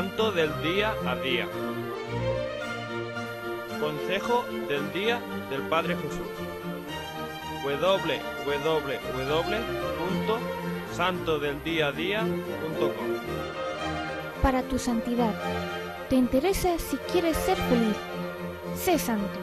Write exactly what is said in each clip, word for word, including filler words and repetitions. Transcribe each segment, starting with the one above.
Santo del día a día. Consejo del día del Padre Jesús. doble u doble u doble u punto santo del día a día punto com. Para tu santidad. ¿Te interesa si quieres ser feliz? Sé santo.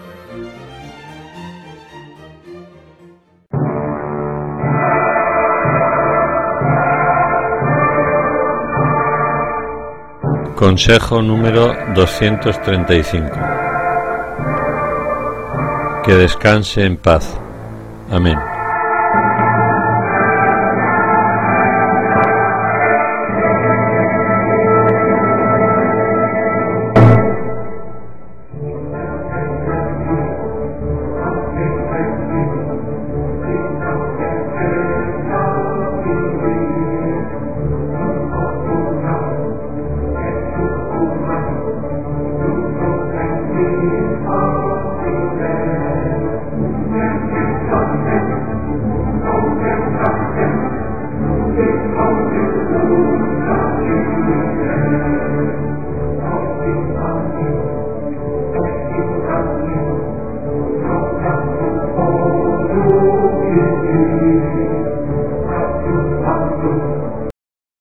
Consejo número doscientos treinta y cinco. Que descanse en paz. Amén.